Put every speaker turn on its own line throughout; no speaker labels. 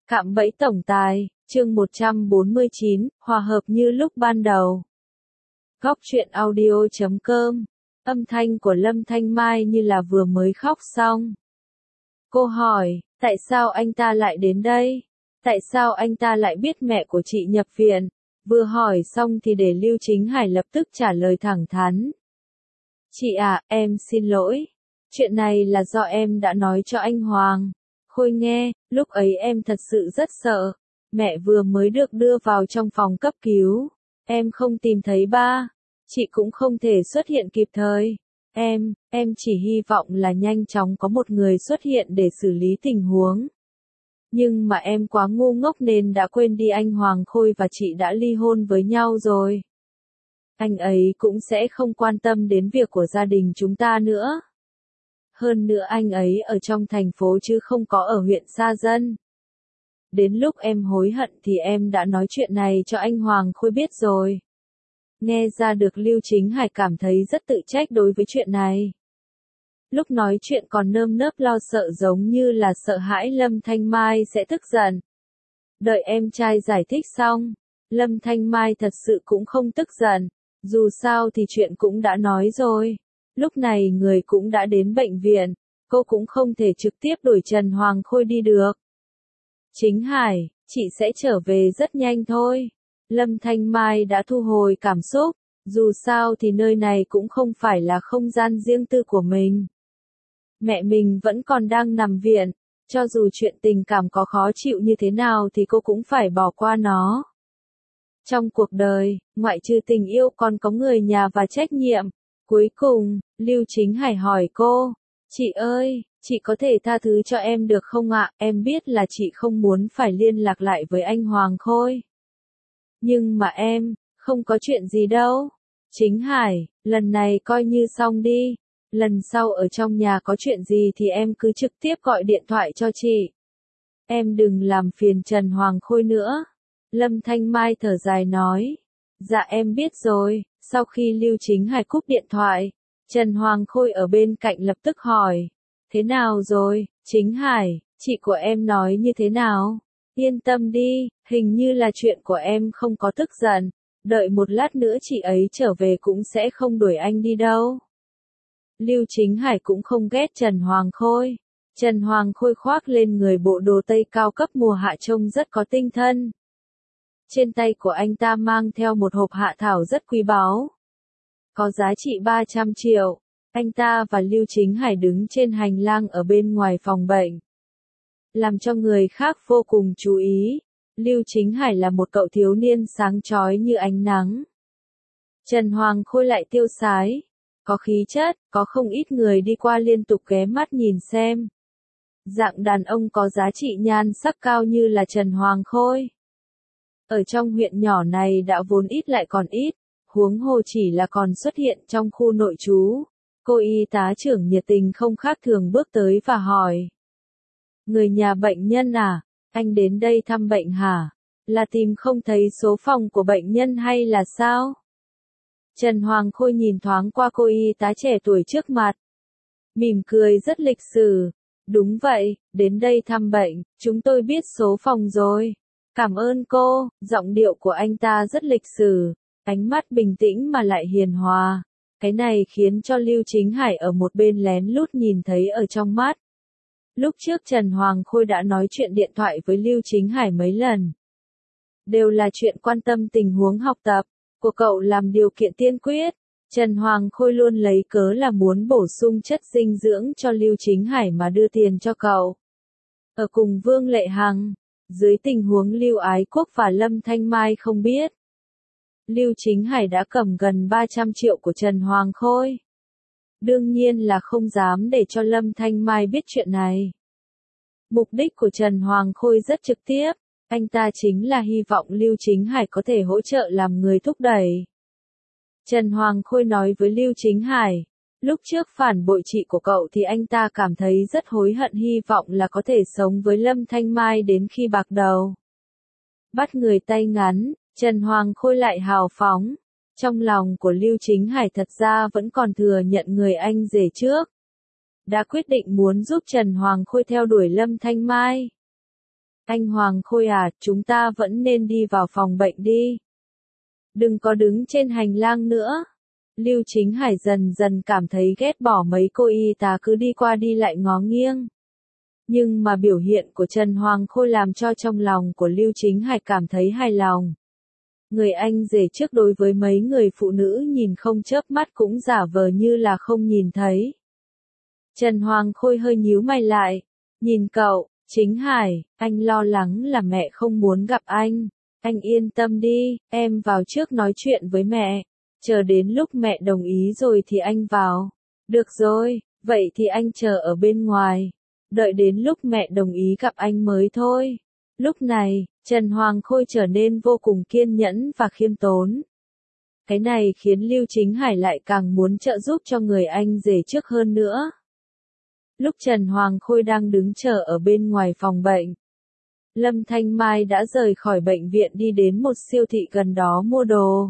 Cạm bẫy tổng tài, chương 149, hòa hợp như lúc ban đầu. Góc truyện audio.com, âm thanh của Lâm Thanh Mai như là vừa mới khóc xong. Cô hỏi, tại sao anh ta lại đến đây? Tại sao anh ta lại biết mẹ của chị nhập viện? Vừa hỏi xong thì để Lưu Chính Hải lập tức trả lời thẳng thắn. Chị à, em xin lỗi. Chuyện này là do em đã nói cho anh Hoàng Khôi nghe, lúc ấy em thật sự rất sợ. Mẹ vừa mới được đưa vào trong phòng cấp cứu. Em không tìm thấy ba. Chị cũng không thể xuất hiện kịp thời. Em chỉ hy vọng là nhanh chóng có một người xuất hiện để xử lý tình huống. Nhưng mà em quá ngu ngốc nên đã quên đi anh Hoàng Khôi và chị đã ly hôn với nhau rồi. Anh ấy cũng sẽ không quan tâm đến việc của gia đình chúng ta nữa. Hơn nữa anh ấy ở trong thành phố chứ không có ở huyện xa dân. Đến lúc em hối hận thì em đã nói chuyện này cho anh Hoàng Khôi biết rồi. Nghe ra được Lưu Chính Hải cảm thấy rất tự trách đối với chuyện này. Lúc nói chuyện còn nơm nớp lo sợ giống như là sợ hãi Lâm Thanh Mai sẽ tức giận. Đợi em trai giải thích xong, Lâm Thanh Mai thật sự cũng không tức giận. Dù sao thì chuyện cũng đã nói rồi. Lúc này người cũng đã đến bệnh viện, cô cũng không thể trực tiếp đuổi Trần Hoàng Khôi đi được. Chính Hải, chị sẽ trở về rất nhanh thôi. Lâm Thanh Mai đã thu hồi cảm xúc, dù sao thì nơi này cũng không phải là không gian riêng tư của mình. Mẹ mình vẫn còn đang nằm viện, cho dù chuyện tình cảm có khó chịu như thế nào thì cô cũng phải bỏ qua nó. Trong cuộc đời, ngoại trừ tình yêu còn có người nhà và trách nhiệm. Cuối cùng, Lưu Chính Hải hỏi cô, chị ơi, chị có thể tha thứ cho em được không ạ? Em biết là chị không muốn phải liên lạc lại với anh Hoàng Khôi. Nhưng mà em, không có chuyện gì đâu. Chính Hải, lần này coi như xong đi. Lần sau ở trong nhà có chuyện gì thì em cứ trực tiếp gọi điện thoại cho chị. Em đừng làm phiền Trần Hoàng Khôi nữa. Lâm Thanh Mai thở dài nói. Dạ em biết rồi. Sau khi Lưu Chính Hải cúp điện thoại, Trần Hoàng Khôi ở bên cạnh lập tức hỏi. Thế nào rồi, Chính Hải, chị của em nói như thế nào? Yên tâm đi, hình như là chuyện của em không có tức giận. Đợi một lát nữa chị ấy trở về cũng sẽ không đuổi anh đi đâu. Lưu Chính Hải cũng không ghét Trần Hoàng Khôi. Trần Hoàng Khôi khoác lên người bộ đồ tây cao cấp mùa hạ trông rất có tinh thần. Trên tay của anh ta mang theo một hộp hạ thảo rất quý báu. Có giá trị 300 triệu. Anh ta và Lưu Chính Hải đứng trên hành lang ở bên ngoài phòng bệnh. Làm cho người khác vô cùng chú ý. Lưu Chính Hải là một cậu thiếu niên sáng chói như ánh nắng. Trần Hoàng Khôi lại tiêu sái. Có khí chất, có không ít người đi qua liên tục ghé mắt nhìn xem. Dạng đàn ông có giá trị nhan sắc cao như là Trần Hoàng Khôi. Ở trong huyện nhỏ này đã vốn ít lại còn ít, huống hồ chỉ là còn xuất hiện trong khu nội trú. Cô y tá trưởng nhiệt tình không khác thường bước tới và hỏi. Người nhà bệnh nhân à, anh đến đây thăm bệnh hả? Là tìm không thấy số phòng của bệnh nhân hay là sao? Trần Hoàng Khôi nhìn thoáng qua cô y tá trẻ tuổi trước mặt. Mỉm cười rất lịch sự. Đúng vậy, đến đây thăm bệnh, chúng tôi biết số phòng rồi. Cảm ơn cô, giọng điệu của anh ta rất lịch sự, ánh mắt bình tĩnh mà lại hiền hòa. Cái này khiến cho Lưu Chính Hải ở một bên lén lút nhìn thấy ở trong mắt. Lúc trước Trần Hoàng Khôi đã nói chuyện điện thoại với Lưu Chính Hải mấy lần. Đều là chuyện quan tâm tình huống học tập của cậu làm điều kiện tiên quyết. Trần Hoàng Khôi luôn lấy cớ là muốn bổ sung chất dinh dưỡng cho Lưu Chính Hải mà đưa tiền cho cậu. Ở cùng Vương Lệ Hằng, dưới tình huống Lưu Ái Quốc và Lâm Thanh Mai không biết. Lưu Chính Hải đã cầm gần 300 triệu của Trần Hoàng Khôi. Đương nhiên là không dám để cho Lâm Thanh Mai biết chuyện này. Mục đích của Trần Hoàng Khôi rất trực tiếp, anh ta chính là hy vọng Lưu Chính Hải có thể hỗ trợ làm người thúc đẩy. Trần Hoàng Khôi nói với Lưu Chính Hải, lúc trước phản bội chị của cậu thì anh ta cảm thấy rất hối hận, hy vọng là có thể sống với Lâm Thanh Mai đến khi bạc đầu. Bắt người tay ngắn, Trần Hoàng Khôi lại hào phóng. Trong lòng của Lưu Chính Hải thật ra vẫn còn thừa nhận người anh rể trước. Đã quyết định muốn giúp Trần Hoàng Khôi theo đuổi Lâm Thanh Mai. Anh Hoàng Khôi à, chúng ta vẫn nên đi vào phòng bệnh đi. Đừng có đứng trên hành lang nữa. Lưu Chính Hải dần dần cảm thấy ghét bỏ mấy cô y tá cứ đi qua đi lại ngó nghiêng. Nhưng mà biểu hiện của Trần Hoàng Khôi làm cho trong lòng của Lưu Chính Hải cảm thấy hài lòng. Người anh rể trước đối với mấy người phụ nữ nhìn không chớp mắt cũng giả vờ như là không nhìn thấy. Trần Hoàng Khôi hơi nhíu mày lại. Nhìn cậu, Chính Hải, anh lo lắng là mẹ không muốn gặp anh. Anh yên tâm đi, em vào trước nói chuyện với mẹ. Chờ đến lúc mẹ đồng ý rồi thì anh vào. Được rồi, vậy thì anh chờ ở bên ngoài. Đợi đến lúc mẹ đồng ý gặp anh mới thôi. Lúc này, Trần Hoàng Khôi trở nên vô cùng kiên nhẫn và khiêm tốn. Cái này khiến Lưu Chính Hải lại càng muốn trợ giúp cho người anh rể trước hơn nữa. Lúc Trần Hoàng Khôi đang đứng chờ ở bên ngoài phòng bệnh, Lâm Thanh Mai đã rời khỏi bệnh viện đi đến một siêu thị gần đó mua đồ.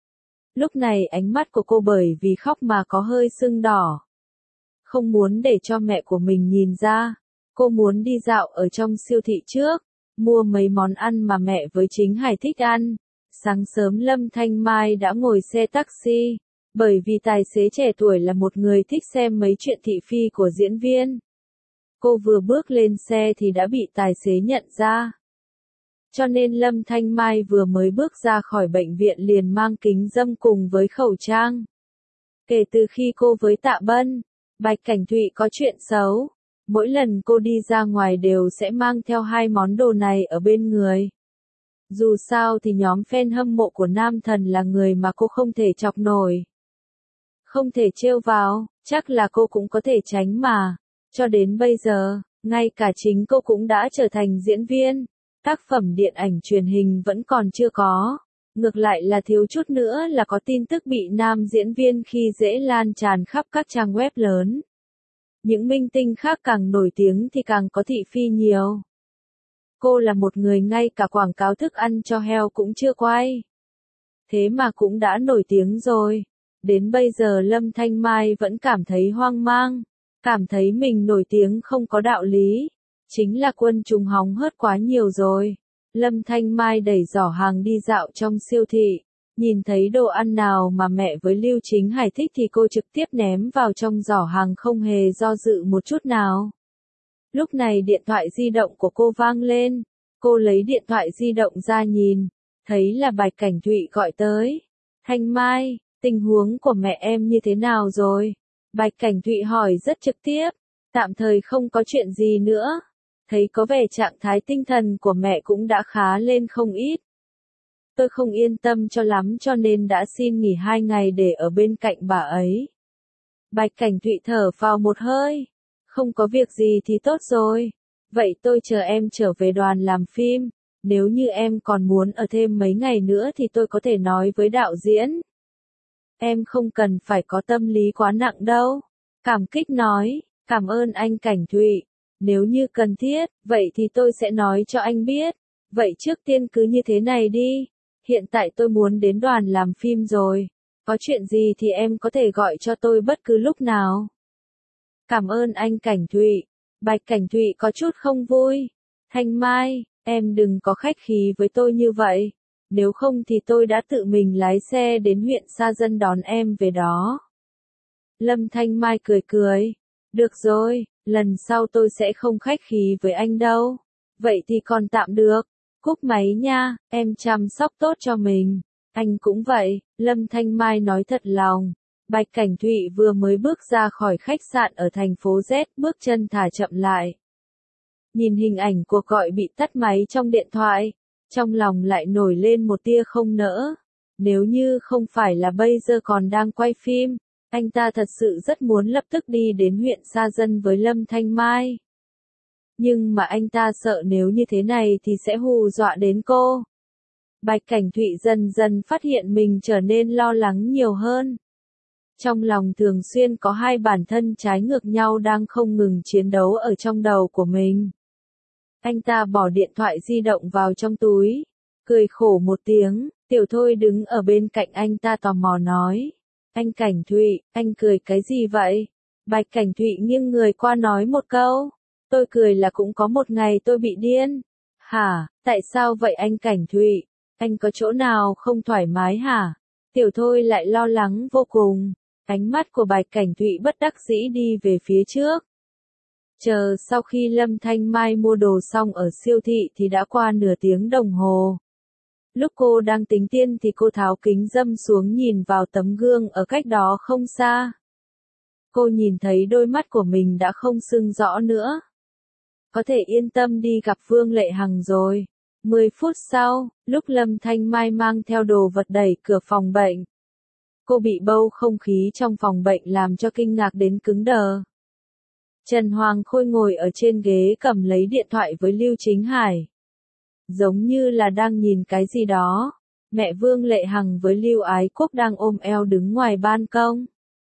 Lúc này ánh mắt của cô bởi vì khóc mà có hơi sưng đỏ. Không muốn để cho mẹ của mình nhìn ra, cô muốn đi dạo ở trong siêu thị trước, mua mấy món ăn mà mẹ với Chính Hải thích ăn. Sáng sớm Lâm Thanh Mai đã ngồi xe taxi, bởi vì tài xế trẻ tuổi là một người thích xem mấy chuyện thị phi của diễn viên. Cô vừa bước lên xe thì đã bị tài xế nhận ra. Cho nên Lâm Thanh Mai vừa mới bước ra khỏi bệnh viện liền mang kính râm cùng với khẩu trang. Kể từ khi cô với Tạ Bân, Bạch Cảnh Thụy có chuyện xấu, mỗi lần cô đi ra ngoài đều sẽ mang theo hai món đồ này ở bên người. Dù sao thì nhóm fan hâm mộ của nam thần là người mà cô không thể chọc nổi. Không thể trêu vào, chắc là cô cũng có thể tránh mà. Cho đến bây giờ, ngay cả chính cô cũng đã trở thành diễn viên. Tác phẩm điện ảnh truyền hình vẫn còn chưa có. Ngược lại là thiếu chút nữa là có tin tức bị nam diễn viên khi dễ lan tràn khắp các trang web lớn. Những minh tinh khác càng nổi tiếng thì càng có thị phi nhiều. Cô là một người ngay cả quảng cáo thức ăn cho heo cũng chưa quay. Thế mà cũng đã nổi tiếng rồi. Đến bây giờ Lâm Thanh Mai vẫn cảm thấy hoang mang. Cảm thấy mình nổi tiếng không có đạo lý. Chính là quân chúng hóng hớt quá nhiều rồi. Lâm Thanh Mai đẩy giỏ hàng đi dạo trong siêu thị. Nhìn thấy đồ ăn nào mà mẹ với Lưu Chính Hải thích thì cô trực tiếp ném vào trong giỏ hàng không hề do dự một chút nào. Lúc này điện thoại di động của cô vang lên. Cô lấy điện thoại di động ra nhìn. Thấy là Bạch Cảnh Thụy gọi tới. Thanh Mai, tình huống của mẹ em như thế nào rồi? Bạch Cảnh Thụy hỏi rất trực tiếp. Tạm thời không có chuyện gì nữa. Thấy có vẻ trạng thái tinh thần của mẹ cũng đã khá lên không ít. Tôi không yên tâm cho lắm cho nên đã xin nghỉ 2 ngày để ở bên cạnh bà ấy. Bạch Cảnh Thụy thở phào một hơi. Không có việc gì thì tốt rồi. Vậy tôi chờ em trở về đoàn làm phim. Nếu như em còn muốn ở thêm mấy ngày nữa thì tôi có thể nói với đạo diễn. Em không cần phải có tâm lý quá nặng đâu. Cảm kích nói, cảm ơn anh Cảnh Thụy. Nếu như cần thiết, vậy thì tôi sẽ nói cho anh biết. Vậy trước tiên cứ như thế này đi. Hiện tại tôi muốn đến đoàn làm phim rồi. Có chuyện gì thì em có thể gọi cho tôi bất cứ lúc nào. Cảm ơn anh Cảnh Thụy. Bạch Cảnh Thụy có chút không vui. Thanh Mai, em đừng có khách khí với tôi như vậy. Nếu không thì tôi đã tự mình lái xe đến huyện Sa Dân đón em về đó. Lâm Thanh Mai cười cười. Được rồi, lần sau tôi sẽ không khách khí với anh đâu. Vậy thì còn tạm được. Cúp máy nha, em chăm sóc tốt cho mình. Anh cũng vậy, Lâm Thanh Mai nói thật lòng. Bạch Cảnh Thụy vừa mới bước ra khỏi khách sạn ở thành phố Z, bước chân thả chậm lại. Nhìn hình ảnh cuộc gọi bị tắt máy trong điện thoại, trong lòng lại nổi lên một tia không nỡ. Nếu như không phải là bây giờ còn đang quay phim, anh ta thật sự rất muốn lập tức đi đến huyện Sa Dân với Lâm Thanh Mai. Nhưng mà anh ta sợ nếu như thế này thì sẽ hù dọa đến cô. Bạch Cảnh Thụy dần dần phát hiện mình trở nên lo lắng nhiều hơn. Trong lòng thường xuyên có hai bản thân trái ngược nhau đang không ngừng chiến đấu ở trong đầu của mình. Anh ta bỏ điện thoại di động vào trong túi, cười khổ một tiếng, Tiểu Thôi đứng ở bên cạnh anh ta tò mò nói. Anh Cảnh Thụy, anh cười cái gì vậy? Bạch Cảnh Thụy nghiêng người qua nói một câu. Tôi cười là cũng có một ngày tôi bị điên. Hả, tại sao vậy anh Cảnh Thụy? Anh có chỗ nào không thoải mái hả? Tiểu Thôi lại lo lắng vô cùng. Ánh mắt của Bạch Cảnh Thụy bất đắc dĩ đi về phía trước. Chờ sau khi Lâm Thanh Mai mua đồ xong ở siêu thị thì đã qua nửa tiếng đồng hồ. Lúc cô đang tính tiền thì cô tháo kính râm xuống nhìn vào tấm gương ở cách đó không xa. Cô nhìn thấy đôi mắt của mình đã không sưng rõ nữa. Có thể yên tâm đi gặp Vương Lệ Hằng rồi. 10 phút sau, lúc Lâm Thanh Mai mang theo đồ vật đẩy cửa phòng bệnh. Cô bị bầu không khí trong phòng bệnh làm cho kinh ngạc đến cứng đờ. Trần Hoàng Khôi ngồi ở trên ghế cầm lấy điện thoại với Lưu Chính Hải. Giống như là đang nhìn cái gì đó. Mẹ Vương Lệ Hằng với Lưu Ái Quốc đang ôm eo đứng ngoài ban công.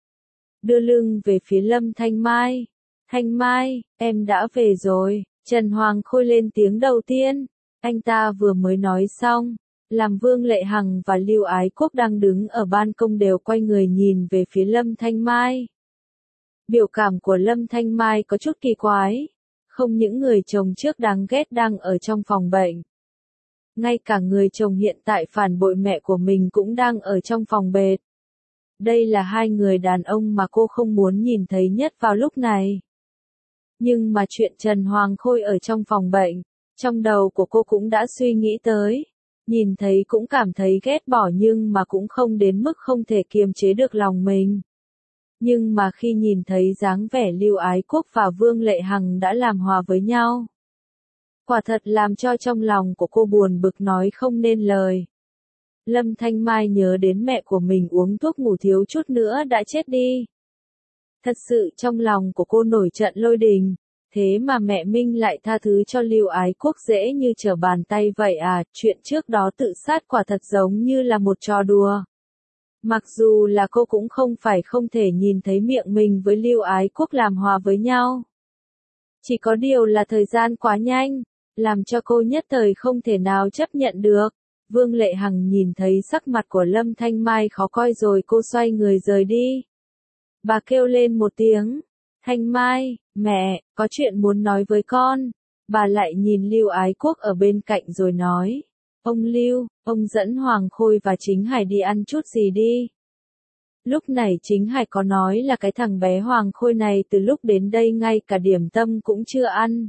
Đưa lưng về phía Lâm Thanh Mai. Thanh Mai, em đã về rồi. Trần Hoàng Khôi lên tiếng đầu tiên. Anh ta vừa mới nói xong. Làm Vương Lệ Hằng và Lưu Ái Quốc đang đứng ở ban công đều quay người nhìn về phía Lâm Thanh Mai. Biểu cảm của Lâm Thanh Mai có chút kỳ quái. Không những người chồng trước đáng ghét đang ở trong phòng bệnh. Ngay cả người chồng hiện tại phản bội mẹ của mình cũng đang ở trong phòng bệt. Đây là hai người đàn ông mà cô không muốn nhìn thấy nhất vào lúc này. Nhưng mà chuyện Trần Hoàng Khôi ở trong phòng bệnh, trong đầu của cô cũng đã suy nghĩ tới. Nhìn thấy cũng cảm thấy ghét bỏ nhưng mà cũng không đến mức không thể kiềm chế được lòng mình. Nhưng mà khi nhìn thấy dáng vẻ Lưu Ái Quốc và Vương Lệ Hằng đã làm hòa với nhau. Quả thật làm cho trong lòng của cô buồn bực nói không nên lời. Lâm Thanh Mai nhớ đến mẹ của mình uống thuốc ngủ thiếu chút nữa đã chết đi. Thật sự trong lòng của cô nổi trận lôi đình. Thế mà mẹ Minh lại tha thứ cho Lưu Ái Quốc dễ như trở bàn tay vậy à, chuyện trước đó tự sát quả thật giống như là một trò đùa. Mặc dù là cô cũng không phải không thể nhìn thấy miệng mình với Lưu Ái Quốc làm hòa với nhau. Chỉ có điều là thời gian quá nhanh, làm cho cô nhất thời không thể nào chấp nhận được. Vương Lệ Hằng nhìn thấy sắc mặt của Lâm Thanh Mai khó coi rồi cô xoay người rời đi. Bà kêu lên một tiếng. Thanh Mai, mẹ, có chuyện muốn nói với con. Bà lại nhìn Lưu Ái Quốc ở bên cạnh rồi nói. Ông Lưu, ông dẫn Hoàng Khôi và Chính Hải đi ăn chút gì đi. Lúc này Chính Hải có nói là cái thằng bé Hoàng Khôi này từ lúc đến đây ngay cả điểm tâm cũng chưa ăn.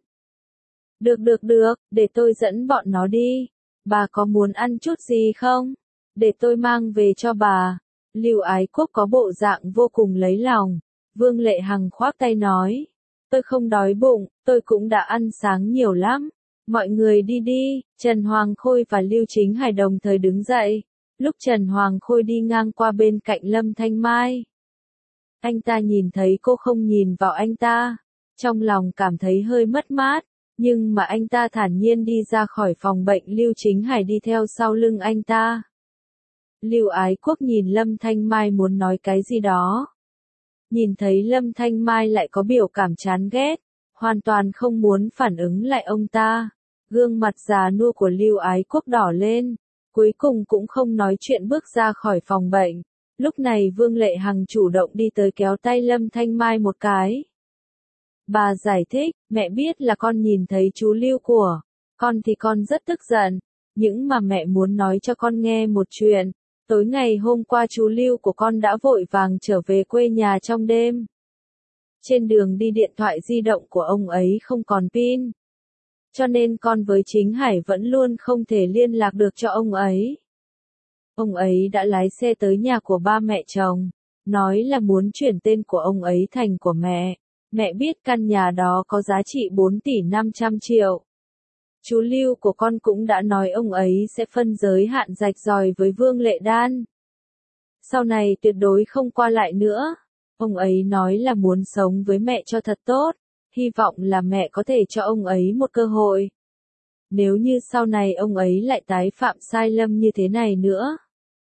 Được, để tôi dẫn bọn nó đi. Bà có muốn ăn chút gì không? Để tôi mang về cho bà. Lưu Ái Quốc có bộ dạng vô cùng lấy lòng. Vương Lệ Hằng khoác tay nói. Tôi không đói bụng, tôi cũng đã ăn sáng nhiều lắm. Mọi người đi đi. Trần Hoàng Khôi và Lưu Chính Hải đồng thời đứng dậy. Lúc Trần Hoàng Khôi đi ngang qua bên cạnh Lâm Thanh Mai. Anh ta nhìn thấy cô không nhìn vào anh ta. Trong lòng cảm thấy hơi mất mát. Nhưng mà anh ta thản nhiên đi ra khỏi phòng bệnh. Lưu Chính Hải đi theo sau lưng anh ta. Lưu Ái Quốc nhìn Lâm Thanh Mai muốn nói cái gì đó. Nhìn thấy Lâm Thanh Mai lại có biểu cảm chán ghét, hoàn toàn không muốn phản ứng lại ông ta. Gương mặt già nua của Lưu Ái Quốc đỏ lên, cuối cùng cũng không nói chuyện bước ra khỏi phòng bệnh. Lúc này Vương Lệ Hằng chủ động đi tới kéo tay Lâm Thanh Mai một cái. Bà giải thích, mẹ biết là con nhìn thấy chú Lưu của con thì con rất tức giận, nhưng mà mẹ muốn nói cho con nghe một chuyện. Tối ngày hôm qua chú Lưu của con đã vội vàng trở về quê nhà trong đêm. Trên đường đi điện thoại di động của ông ấy không còn pin. Cho nên con với Chính Hải vẫn luôn không thể liên lạc được cho ông ấy. Ông ấy đã lái xe tới nhà của ba mẹ chồng, nói là muốn chuyển tên của ông ấy thành của mẹ. Mẹ biết căn nhà đó có giá trị 4 tỷ 500 triệu. Chú Lưu của con cũng đã nói ông ấy sẽ phân giới hạn rạch ròi với Vương Lệ Đan. Sau này tuyệt đối không qua lại nữa. Ông ấy nói là muốn sống với mẹ cho thật tốt, hy vọng là mẹ có thể cho ông ấy một cơ hội. Nếu như sau này ông ấy lại tái phạm sai lầm như thế này nữa,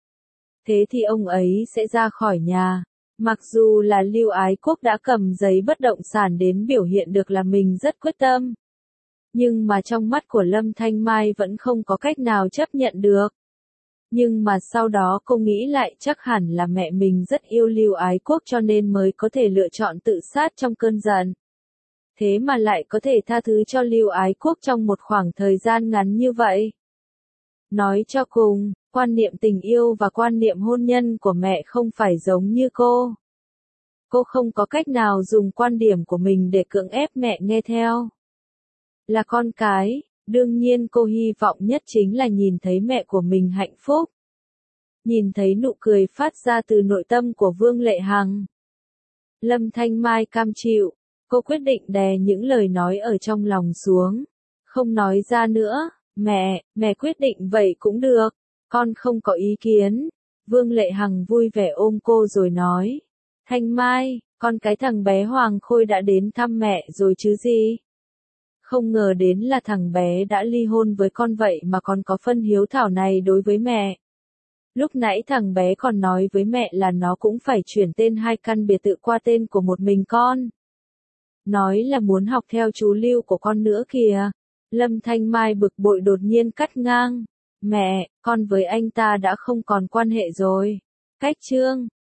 thế thì ông ấy sẽ ra khỏi nhà. Mặc dù là Lưu Ái Quốc đã cầm giấy bất động sản đến biểu hiện được là mình rất quyết tâm. Nhưng mà trong mắt của Lâm Thanh Mai vẫn không có cách nào chấp nhận được. Nhưng mà sau đó cô nghĩ lại chắc hẳn là mẹ mình rất yêu Lưu Ái Quốc cho nên mới có thể lựa chọn tự sát trong cơn giận. thế mà lại có thể tha thứ cho Lưu Ái Quốc trong một khoảng thời gian ngắn như vậy. Nói cho cùng, quan niệm tình yêu và quan niệm hôn nhân của mẹ không phải giống như cô. Cô không có cách nào dùng quan điểm của mình để cưỡng ép mẹ nghe theo. Là con cái, đương nhiên cô hy vọng nhất chính là nhìn thấy mẹ của mình hạnh phúc. Nhìn thấy nụ cười phát ra từ nội tâm của Vương Lệ Hằng. Lâm Thanh Mai cam chịu, cô quyết định đè những lời nói ở trong lòng xuống. Không nói ra nữa, mẹ quyết định vậy cũng được, con không có ý kiến. Vương Lệ Hằng vui vẻ ôm cô rồi nói. Thanh Mai, con cái thằng bé Hoàng Khôi đã đến thăm mẹ rồi chứ gì? Không ngờ đến là thằng bé đã ly hôn với con vậy mà còn có phân hiếu thảo này đối với mẹ. Lúc nãy thằng bé còn nói với mẹ là nó cũng phải chuyển tên 2 căn biệt thự qua tên của một mình con. Nói là muốn học theo chú Lưu của con nữa kìa. Lâm Thanh Mai bực bội đột nhiên cắt ngang. Mẹ, con với anh ta đã không còn quan hệ rồi. Cách chương